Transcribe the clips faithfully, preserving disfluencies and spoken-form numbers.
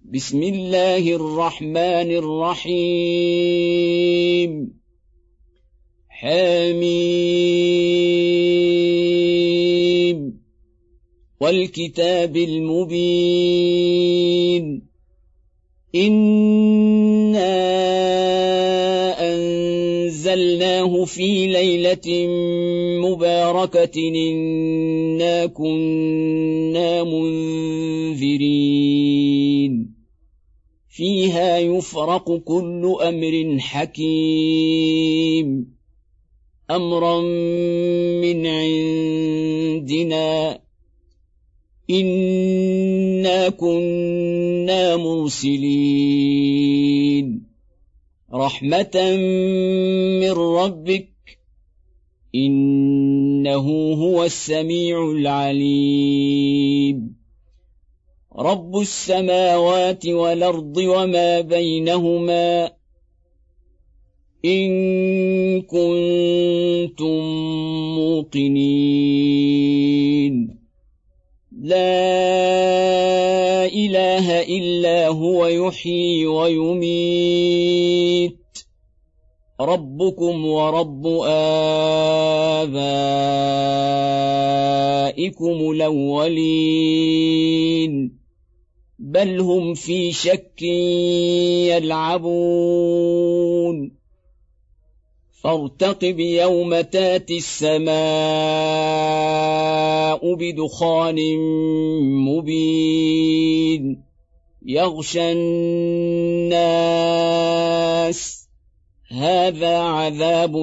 بسم الله الرحمن الرحيم حميم والكتاب المبين إنا أنزلناه في ليلة مباركة إنا كنا منذرين فيها يفرق كل أمر حكيم أمرا من عندنا إنا كنا مرسلين رحمة من ربك إنه هو السميع العليم رب السماوات والأرض وما بينهما إن كنتم موقنين لا إله إلا هو يحيي ويميت ربكم ورب آبائكم الأولين بل هم في شك يلعبون فارتقب يوم تاتي السماء بدخان مبين يغشى الناس هذا عذاب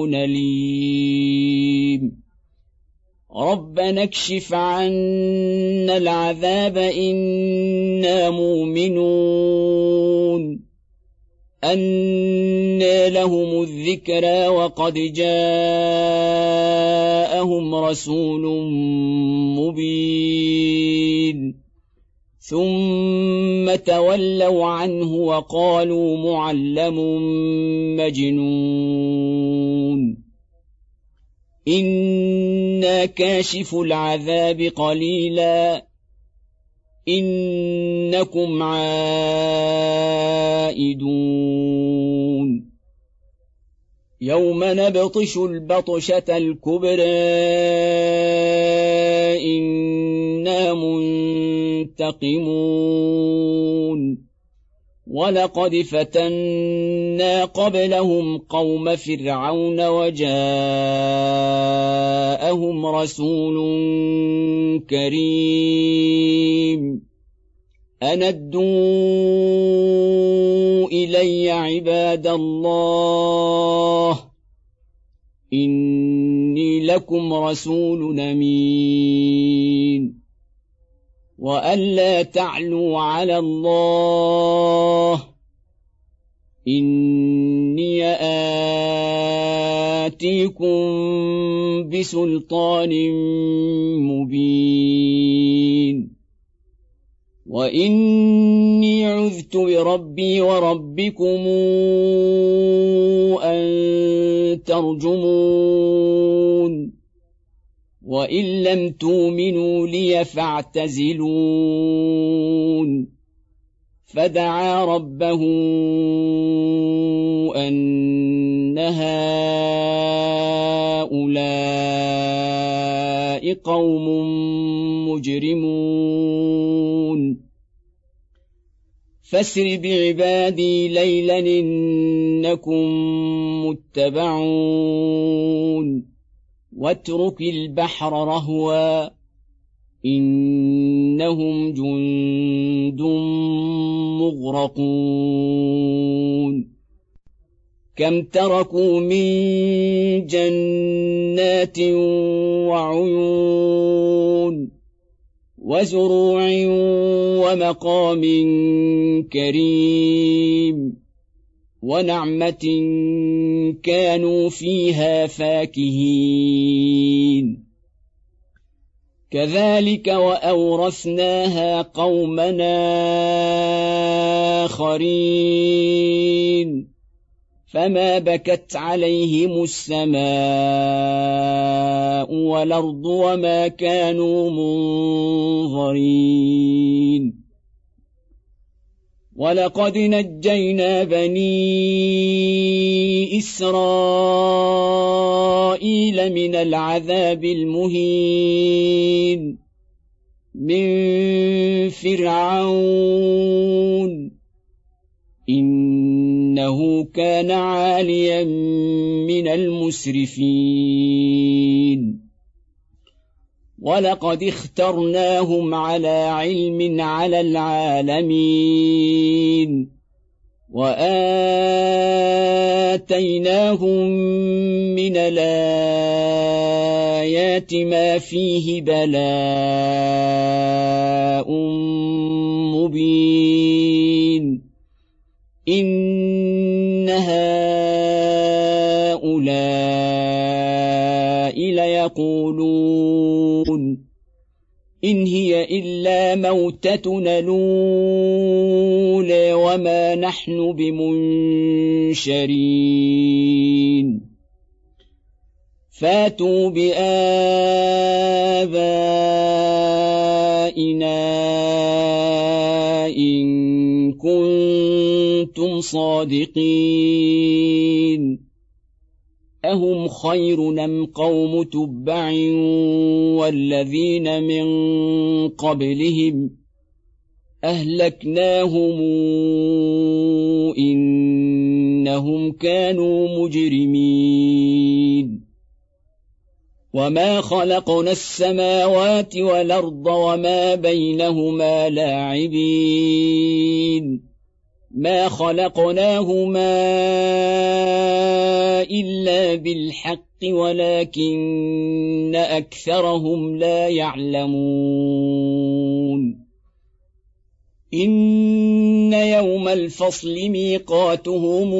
أليم ربنا اكشف عنا العذاب إنا مؤمنون أنى لهم الذكرى وقد جاءهم رسول مبين ثم تولوا عنه وقالوا معلم مجنون إنا كاشف العذاب قليلا إنكم عائدون يوم نبطش البطشة الكبرى إنا منتقمون ولقد فتنا قبلهم قوم فرعون وجاءهم رسول كريم أن ادوا إلي عباد الله إني لكم رسول أمين وألا تعلوا على الله إني آتيكم بسلطان مبين وإني عذت بربي وربكم أن ترجمون وإن لم تؤمنوا لي فاعتزلون فدعا ربه أن هؤلاء قوم مجرمون فاسر بعبادي ليلا إنكم متبعون واترك البحر رهوا إنهم جند مغرقون كم تركوا من جنات وعيون وزروع ومقام كريم ونعمة كانوا فيها فاكهين كذلك وأورثناها قومنا آخرين فما بكت عليهم السماء والأرض وما كانوا منظرين ولقد نجينا بني إسرائيل من العذاب المهين من فرعون إنه كان عاليا من المسرفين ولقد اخترناهم على علم على العالمين وآتيناهم من الآيات ما فيه بلاء مبين إن هؤلاء ليقولون إن هي إلا موتتنا الأولى وما نحن بمنشرين فاتوا بآبائنا إن كنتم صادقين أهم خير أم قوم تبع والذين من قبلهم أهلكناهم إنهم كانوا مجرمين وما خلقنا السماوات والأرض وما بينهما لاعبين ما خلقناهما إلا بالحق ولكن أكثرهم لا يعلمون إن يوم الفصل ميقاتهم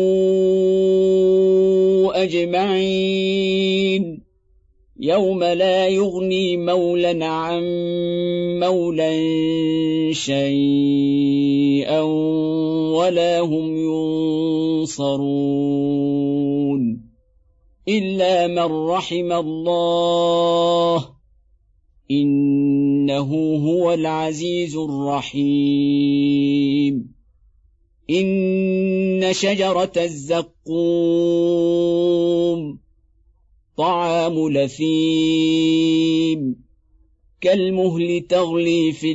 أجمعين يوم لا يغني مولى عن مولى شيئا ولا هم ينصرون إلا من رحم الله إنه هو العزيز الرحيم إن شجرة الزقوم طعام لثيم كالمهل تغلي في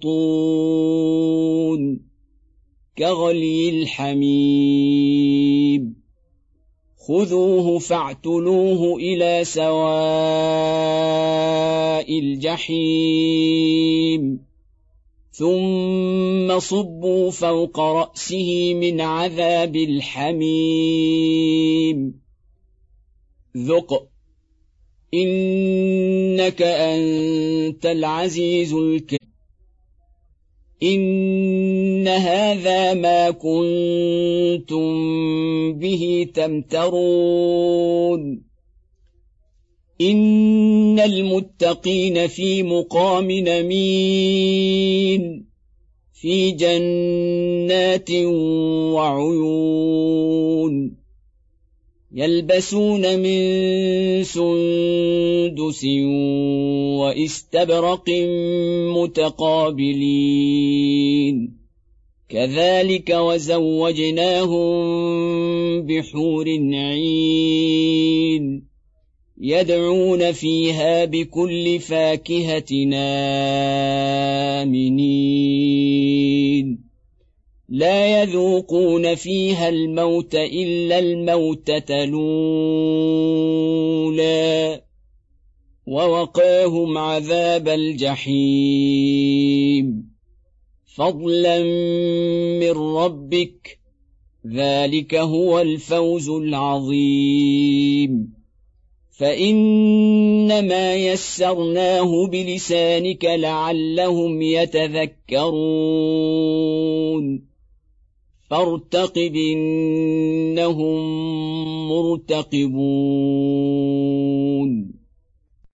البطون كغلي الحميم خذوه فاعتلوه إلى سواء الجحيم ثم صبوا فوق رأسه من عذاب الحميم ذق إنك أنت العزيز الكريم إن هذا ما كنتم به تمترون إن المتقين في مقام أمين في جنات وعيون يلبسون من سندس واستبرق متقابلين كذلك وزوجناهم بحور عين يدعون فيها بكل فاكهة آمنين لا يذوقون فيها الموت إلا الموتة الأولى ووقاهم عذاب الجحيم فضلا من ربك ذلك هو الفوز العظيم فإنما يسرناه بلسانك لعلهم يتذكرون فارتقب إنهم مرتقبون